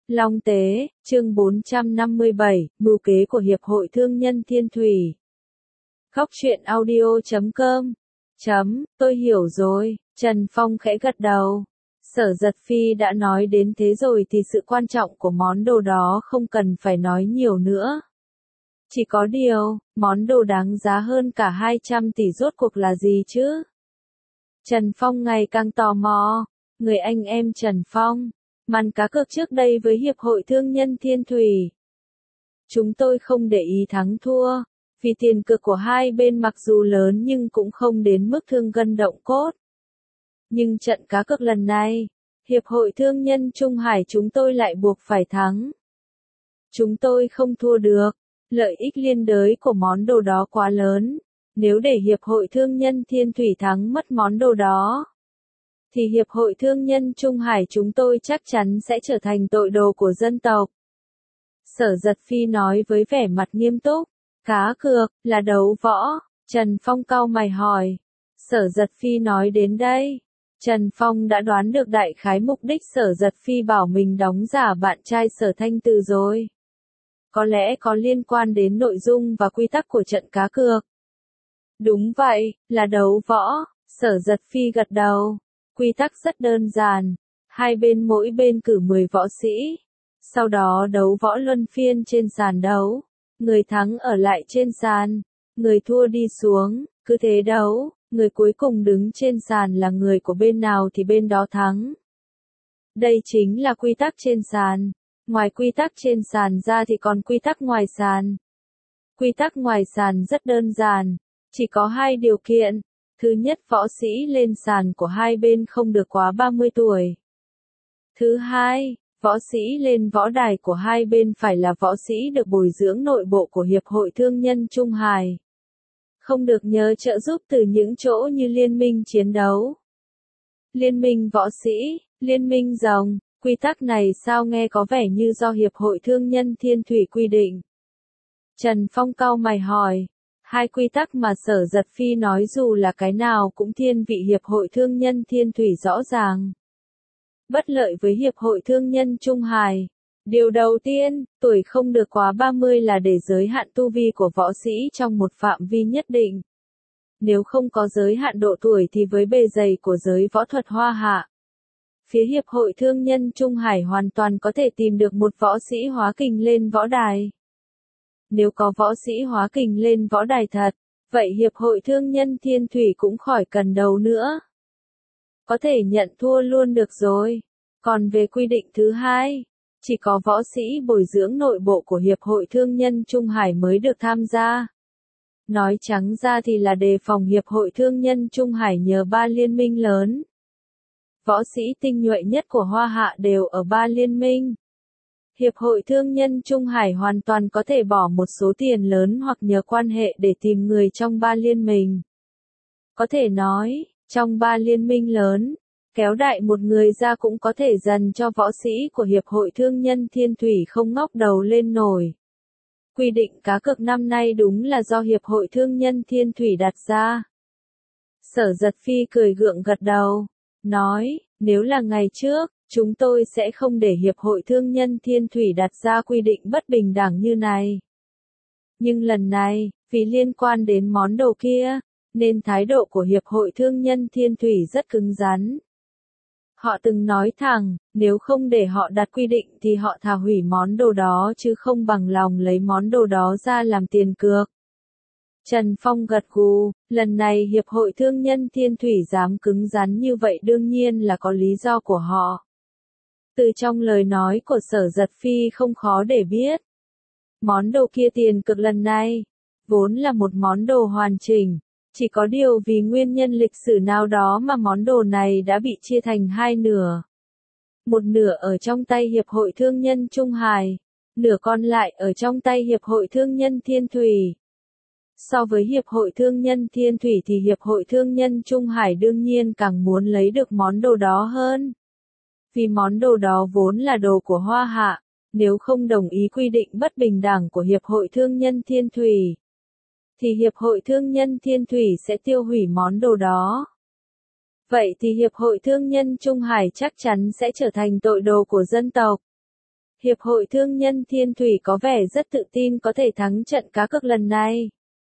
Long Tế, chương 457, mưu kế của Hiệp hội Thương nhân Thiên Thủy. Góc truyện audio.com. Tôi hiểu rồi, Trần Phong khẽ gật đầu. Sở Giật Phi đã nói đến thế rồi thì sự quan trọng của món đồ đó không cần phải nói nhiều nữa. Chỉ có điều, món đồ đáng giá hơn cả 200 tỷ rốt cuộc là gì chứ? Trần Phong ngày càng tò mò. Người anh em Trần Phong, màn cá cược trước đây với Hiệp hội Thương nhân Thiên Thủy. Chúng tôi không để ý thắng thua, vì tiền cược của hai bên mặc dù lớn nhưng cũng không đến mức thương gân động cốt. Nhưng trận cá cược lần này, Hiệp hội Thương nhân Trung Hải chúng tôi lại buộc phải thắng. Chúng tôi không thua được, lợi ích liên đới của món đồ đó quá lớn. Nếu để Hiệp hội Thương nhân Thiên Thủy thắng mất món đồ đó, thì Hiệp hội Thương nhân Trung Hải chúng tôi chắc chắn sẽ trở thành tội đồ của dân tộc. Sở Giật Phi nói với vẻ mặt nghiêm túc. Cá cược, là đấu võ, Trần Phong cau mày hỏi. Sở Giật Phi nói đến đây, Trần Phong đã đoán được đại khái mục đích Sở Giật Phi bảo mình đóng giả bạn trai Sở Thanh Từ rồi. Có lẽ có liên quan đến nội dung và quy tắc của trận cá cược. Đúng vậy, là đấu võ, Sở Giật Phi gật đầu. Quy tắc rất đơn giản, hai bên mỗi bên cử 10 võ sĩ, sau đó đấu võ luân phiên trên sàn đấu, người thắng ở lại trên sàn, người thua đi xuống, cứ thế đấu, người cuối cùng đứng trên sàn là người của bên nào thì bên đó thắng. Đây chính là quy tắc trên sàn, ngoài quy tắc trên sàn ra thì còn quy tắc ngoài sàn. Quy tắc ngoài sàn rất đơn giản, chỉ có 2 điều kiện. Thứ nhất, võ sĩ lên sàn của hai bên không được quá 30 tuổi. Thứ hai, võ sĩ lên võ đài của hai bên phải là võ sĩ được bồi dưỡng nội bộ của Hiệp hội Thương nhân Trung Hải. Không được nhờ trợ giúp từ những chỗ như liên minh chiến đấu, liên minh võ sĩ, liên minh rồng. Quy tắc này sao nghe có vẻ như do Hiệp hội Thương nhân Thiên Thủy quy định? Trần Phong cau mày hỏi. Hai quy tắc mà Sở Giật Phi nói dù là cái nào cũng thiên vị Hiệp hội Thương nhân Thiên Thủy rõ ràng. Bất lợi với Hiệp hội Thương nhân Trung Hải. Điều đầu tiên, tuổi không được quá 30 là để giới hạn tu vi của võ sĩ trong một phạm vi nhất định. Nếu không có giới hạn độ tuổi thì với bề dày của giới võ thuật Hoa Hạ, phía Hiệp hội Thương nhân Trung Hải hoàn toàn có thể tìm được một võ sĩ hóa kình lên võ đài. Nếu có võ sĩ hóa kình lên võ đài thật, vậy Hiệp hội Thương nhân Thiên Thủy cũng khỏi cần đấu nữa. Có thể nhận thua luôn được rồi. Còn về quy định thứ hai, chỉ có võ sĩ bồi dưỡng nội bộ của Hiệp hội Thương nhân Trung Hải mới được tham gia. Nói trắng ra thì là đề phòng Hiệp hội Thương nhân Trung Hải nhờ 3 liên minh lớn. Võ sĩ tinh nhuệ nhất của Hoa Hạ đều ở 3 liên minh. Hiệp hội Thương nhân Trung Hải hoàn toàn có thể bỏ một số tiền lớn hoặc nhờ quan hệ để tìm người trong 3 liên minh. Có thể nói, trong 3 liên minh lớn, kéo đại một người ra cũng có thể dần cho võ sĩ của Hiệp hội Thương nhân Thiên Thủy không ngóc đầu lên nổi. Quy định cá cược năm nay đúng là do Hiệp hội Thương nhân Thiên Thủy đặt ra. Sở Giật Phi cười gượng gật đầu, nói, nếu là ngày trước, chúng tôi sẽ không để Hiệp hội Thương nhân Thiên Thủy đặt ra quy định bất bình đẳng như này. Nhưng lần này, vì liên quan đến món đồ kia, nên thái độ của Hiệp hội Thương nhân Thiên Thủy rất cứng rắn. Họ từng nói thẳng, nếu không để họ đặt quy định thì họ thà hủy món đồ đó chứ không bằng lòng lấy món đồ đó ra làm tiền cược. Trần Phong gật gù, lần này Hiệp hội Thương nhân Thiên Thủy dám cứng rắn như vậy đương nhiên là có lý do của họ. Từ trong lời nói của Sở Giật Phi không khó để biết. Món đồ kia tiền cược lần này, vốn là một món đồ hoàn chỉnh, chỉ có điều vì nguyên nhân lịch sử nào đó mà món đồ này đã bị chia thành 2 nửa. Một nửa ở trong tay Hiệp hội Thương nhân Trung Hải, nửa còn lại ở trong tay Hiệp hội Thương nhân Thiên Thủy. So với Hiệp hội Thương nhân Thiên Thủy thì Hiệp hội Thương nhân Trung Hải đương nhiên càng muốn lấy được món đồ đó hơn. Vì món đồ đó vốn là đồ của Hoa Hạ, nếu không đồng ý quy định bất bình đẳng của Hiệp hội Thương nhân Thiên Thủy, thì Hiệp hội Thương nhân Thiên Thủy sẽ tiêu hủy món đồ đó. Vậy thì Hiệp hội Thương nhân Trung Hải chắc chắn sẽ trở thành tội đồ của dân tộc. Hiệp hội Thương nhân Thiên Thủy có vẻ rất tự tin có thể thắng trận cá cược lần này.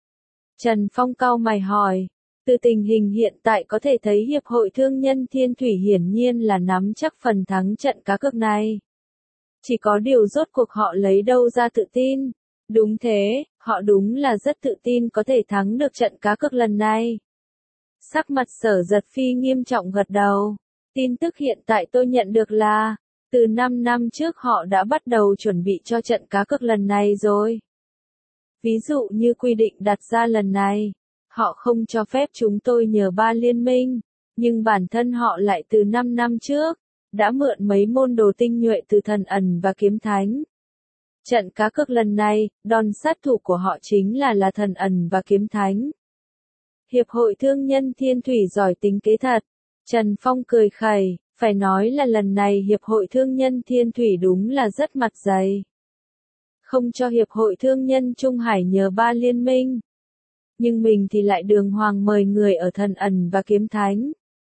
Trần Phong cau mày hỏi. Từ tình hình hiện tại có thể thấy Hiệp hội Thương nhân Thiên Thủy hiển nhiên là nắm chắc phần thắng trận cá cược này. Chỉ có điều rốt cuộc họ lấy đâu ra tự tin? Đúng thế, họ đúng là rất tự tin có thể thắng được trận cá cược lần này. Sắc mặt Sở Giật Phi nghiêm trọng gật đầu. Tin tức hiện tại tôi nhận được là, từ 5 năm trước họ đã bắt đầu chuẩn bị cho trận cá cược lần này rồi. Ví dụ như quy định đặt ra lần này, họ không cho phép chúng tôi nhờ ba liên minh, nhưng bản thân họ lại từ 5 năm trước, đã mượn mấy môn đồ tinh nhuệ từ thần ẩn và kiếm thánh. Trận cá cược lần này, đòn sát thủ của họ chính là thần ẩn và kiếm thánh. Hiệp hội Thương nhân Thiên Thủy giỏi tính kế thật. Trần Phong cười khẩy, phải nói là lần này Hiệp hội Thương nhân Thiên Thủy đúng là rất mặt dày. Không cho Hiệp hội Thương nhân Trung Hải nhờ ba liên minh. Nhưng mình thì lại đường hoàng mời người ở thần ẩn và kiếm thánh.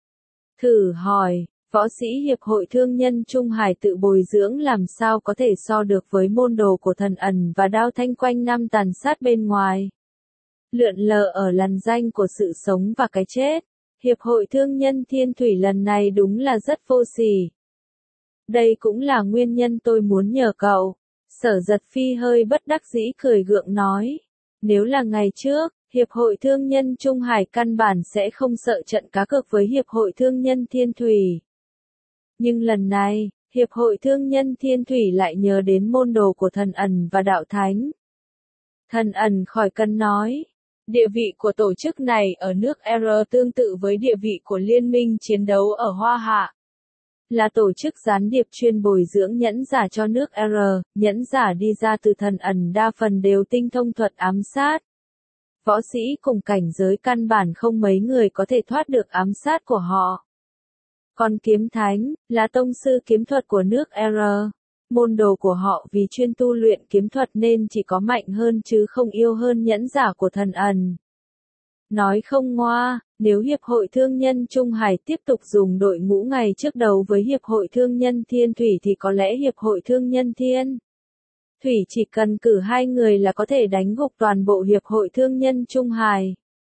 Thử hỏi, võ sĩ Hiệp hội Thương nhân Trung Hải tự bồi dưỡng làm sao có thể so được với môn đồ của thần ẩn và đao thanh quanh năm tàn sát bên ngoài. Lượn lờ ở lằn ranh của sự sống và cái chết, Hiệp hội Thương nhân Thiên Thủy lần này đúng là rất vô sỉ. Đây cũng là nguyên nhân tôi muốn nhờ cậu. Sở Giật Phi hơi bất đắc dĩ cười gượng nói. Nếu là ngày trước, Hiệp hội Thương nhân Trung Hải căn bản sẽ không sợ trận cá cược với Hiệp hội Thương nhân Thiên Thủy. Nhưng lần này, Hiệp hội Thương nhân Thiên Thủy lại nhớ đến môn đồ của thần ẩn và đạo thánh. Thần ẩn khỏi cần nói. Địa vị của tổ chức này ở nước R tương tự với địa vị của Liên minh chiến đấu ở Hoa Hạ. Là tổ chức gián điệp chuyên bồi dưỡng nhẫn giả cho nước R, nhẫn giả đi ra từ thần ẩn đa phần đều tinh thông thuật ám sát. Võ sĩ cùng cảnh giới căn bản không mấy người có thể thoát được ám sát của họ. Còn kiếm thánh, là tông sư kiếm thuật của nước R. Môn đồ của họ vì chuyên tu luyện kiếm thuật nên chỉ có mạnh hơn chứ không yêu hơn nhẫn giả của thần ẩn. Nói không ngoa, nếu Hiệp hội Thương nhân Trung Hải tiếp tục dùng đội ngũ ngày trước đấu với Hiệp hội Thương nhân Thiên Thủy thì có lẽ Hiệp hội Thương nhân Thiên Thủy chỉ cần cử 2 người là có thể đánh gục toàn bộ Hiệp hội Thương nhân Trung Hải.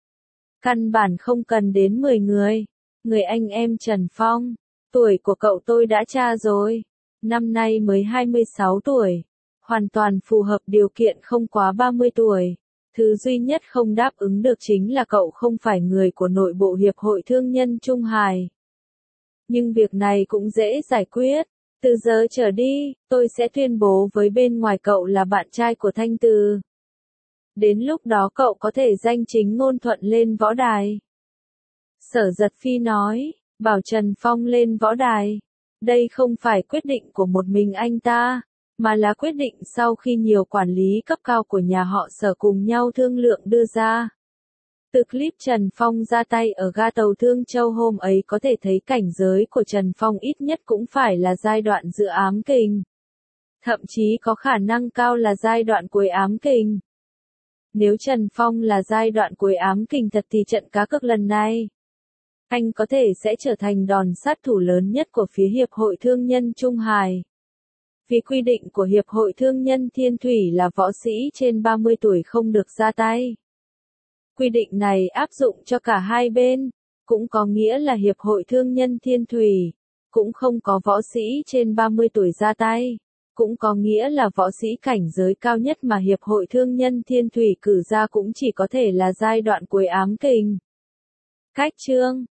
Căn bản không cần đến 10 người. Người anh em Trần Phong, tuổi của cậu tôi đã tra rồi. Năm nay mới 26 tuổi. Hoàn toàn phù hợp điều kiện không quá 30 tuổi. Thứ duy nhất không đáp ứng được chính là cậu không phải người của nội bộ Hiệp hội Thương nhân Trung Hải. Nhưng việc này cũng dễ giải quyết. Từ giờ trở đi, tôi sẽ tuyên bố với bên ngoài cậu là bạn trai của Thanh Từ. Đến lúc đó cậu có thể danh chính ngôn thuận lên võ đài. Sở Giật Phi nói, bảo Trần Phong lên võ đài. Đây không phải quyết định của một mình anh ta, mà là quyết định sau khi nhiều quản lý cấp cao của nhà họ Sở cùng nhau thương lượng đưa ra. Từ clip Trần Phong ra tay ở ga tàu Thương Châu hôm ấy có thể thấy cảnh giới của Trần Phong ít nhất cũng phải là giai đoạn giữa ám kình. Thậm chí có khả năng cao là giai đoạn cuối ám kình. Nếu Trần Phong là giai đoạn cuối ám kình thật thì trận cá cược lần này, anh có thể sẽ trở thành đòn sát thủ lớn nhất của phía Hiệp hội Thương nhân Trung Hải. Vì quy định của Hiệp hội Thương nhân Thiên Thủy là võ sĩ trên 30 tuổi không được ra tay. Quy định này áp dụng cho cả hai bên, cũng có nghĩa là Hiệp hội Thương nhân Thiên Thủy, cũng không có võ sĩ trên 30 tuổi ra tay, cũng có nghĩa là võ sĩ cảnh giới cao nhất mà Hiệp hội Thương nhân Thiên Thủy cử ra cũng chỉ có thể là giai đoạn cuối ám kình. Cách chương